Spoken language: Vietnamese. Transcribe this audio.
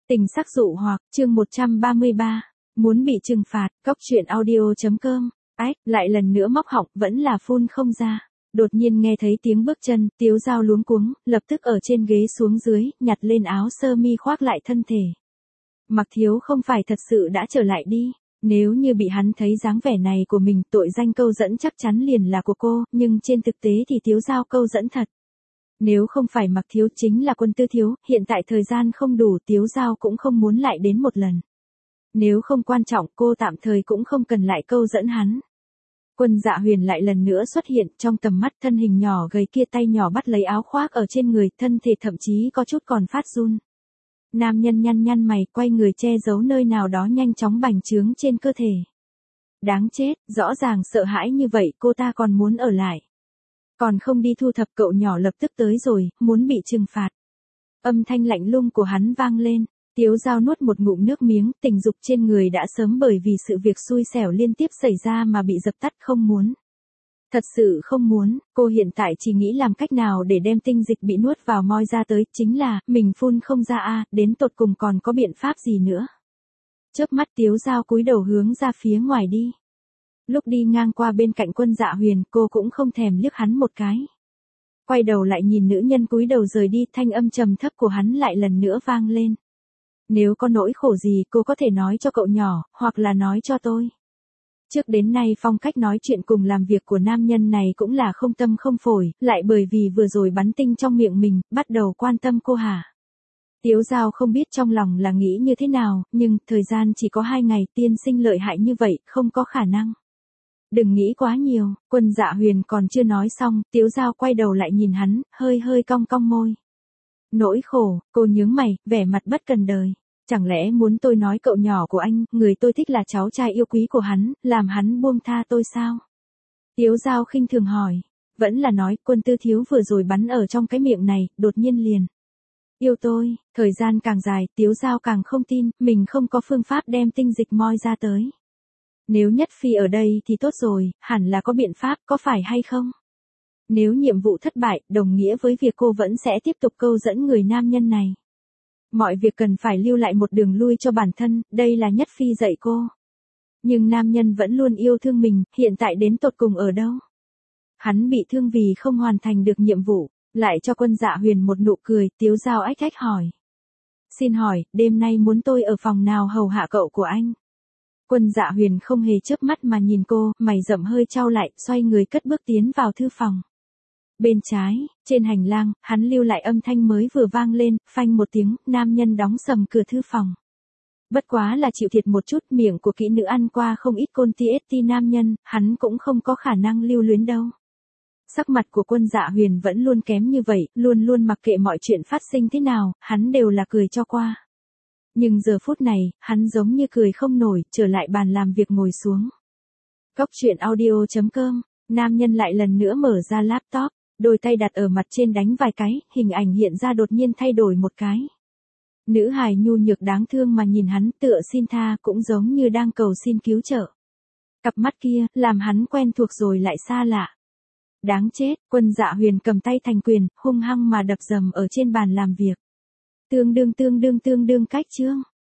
Tình sắc dụ hoặc, chương 133, muốn bị trừng phạt, cóc truyện audio.com, ách, lại lần nữa móc họng, vẫn là phun không ra. Đột nhiên nghe thấy tiếng bước chân, Tiếu Dao luống cuống, lập tức ở trên ghế xuống dưới, nhặt lên áo sơ mi khoác lại thân thể. Mặc Thiếu không phải thật sự đã trở lại đi. Nếu như bị hắn thấy dáng vẻ này của mình, tội danh câu dẫn chắc chắn liền là của cô, nhưng trên thực tế thì Tiếu Dao câu dẫn thật. Nếu không phải Mặc Thiếu chính là Quân Tư Thiếu, hiện tại thời gian không đủ, Tiếu Dao cũng không muốn lại đến một lần. Nếu không quan trọng, cô tạm thời cũng không cần lại câu dẫn hắn. Quân Dạ Huyền lại lần nữa xuất hiện, trong tầm mắt thân hình nhỏ gầy kia tay nhỏ bắt lấy áo khoác ở trên người, thân thể thậm chí có chút còn phát run. Nam nhân nhăn nhăn mày, quay người che giấu nơi nào đó nhanh chóng bành trướng trên cơ thể. Đáng chết, rõ ràng sợ hãi như vậy cô ta còn muốn ở lại. Còn không đi thu thập, cậu nhỏ lập tức tới rồi, muốn bị trừng phạt. Âm thanh lạnh lùng của hắn vang lên. Tiếu Dao nuốt một ngụm nước miếng, tình dục trên người đã sớm bởi vì sự việc xui xẻo liên tiếp xảy ra mà bị dập tắt, không muốn. Thật sự không muốn, cô hiện tại chỉ nghĩ làm cách nào để đem tinh dịch bị nuốt vào moi ra tới, chính là, mình phun không ra đến tột cùng còn có biện pháp gì nữa. Chớp mắt Tiếu Dao cúi đầu hướng ra phía ngoài đi. Lúc đi ngang qua bên cạnh Quân Dạ Huyền, cô cũng không thèm liếc hắn một cái. Quay đầu lại nhìn nữ nhân cúi đầu rời đi, thanh âm trầm thấp của hắn lại lần nữa vang lên. Nếu có nỗi khổ gì cô có thể nói cho cậu nhỏ, hoặc là nói cho tôi. Trước đến nay phong cách nói chuyện cùng làm việc của nam nhân này cũng là không tâm không phổi, lại bởi vì vừa rồi bắn tinh trong miệng mình, bắt đầu quan tâm cô hả? Tiếu Dao không biết trong lòng là nghĩ như thế nào, nhưng thời gian chỉ có 2 ngày, tiên sinh lợi hại như vậy, không có khả năng. Đừng nghĩ quá nhiều, Quân Dạ Huyền còn chưa nói xong, Tiếu Dao quay đầu lại nhìn hắn, hơi cong cong môi. Nỗi khổ, cô nhướng mày, vẻ mặt bất cần đời. Chẳng lẽ muốn tôi nói cậu nhỏ của anh, người tôi thích là cháu trai yêu quý của hắn, làm hắn buông tha tôi sao? Tiếu Dao khinh thường hỏi. Vẫn là nói, Quân Tư Thiếu vừa rồi bắn ở trong cái miệng này, đột nhiên liền. Yêu tôi, thời gian càng dài, Tiếu Dao càng không tin, mình không có phương pháp đem tinh dịch moi ra tới. Nếu Nhất Phi ở đây thì tốt rồi, hẳn là có biện pháp, có phải hay không? Nếu nhiệm vụ thất bại, đồng nghĩa với việc cô vẫn sẽ tiếp tục câu dẫn người nam nhân này. Mọi việc cần phải lưu lại một đường lui cho bản thân, đây là Nhất Phi dạy cô. Nhưng nam nhân vẫn luôn yêu thương mình, hiện tại đến tột cùng ở đâu? Hắn bị thương vì không hoàn thành được nhiệm vụ, lại cho Quân Dạ Huyền một nụ cười, Tiếu Dao ách ách hỏi. Xin hỏi, đêm nay muốn tôi ở phòng nào hầu hạ cậu của anh? Quân Dạ Huyền không hề chớp mắt mà nhìn cô, mày rậm hơi chau lại, xoay người cất bước tiến vào thư phòng. Bên trái, trên hành lang, hắn lưu lại âm thanh mới vừa vang lên, phanh một tiếng, nam nhân đóng sầm cửa thư phòng. Bất quá là chịu thiệt một chút, miệng của kỹ nữ ăn qua không ít côn ti nam nhân, hắn cũng không có khả năng lưu luyến đâu. Sắc mặt của Quân Dạ Huyền vẫn luôn kém như vậy, luôn luôn mặc kệ mọi chuyện phát sinh thế nào, hắn đều là cười cho qua. Nhưng giờ phút này, hắn giống như cười không nổi, trở lại bàn làm việc ngồi xuống. Cóc truyện audio.com, nam nhân lại lần nữa mở ra laptop, đôi tay đặt ở mặt trên đánh vài cái, hình ảnh hiện ra đột nhiên thay đổi một cái. Nữ hài nhu nhược đáng thương mà nhìn hắn tựa xin tha, cũng giống như đang cầu xin cứu trợ. Cặp mắt kia, làm hắn quen thuộc rồi lại xa lạ. Đáng chết, Quân Dạ Huyền cầm tay thành quyền, hung hăng mà đập dầm ở trên bàn làm việc. Tương đương cách chương.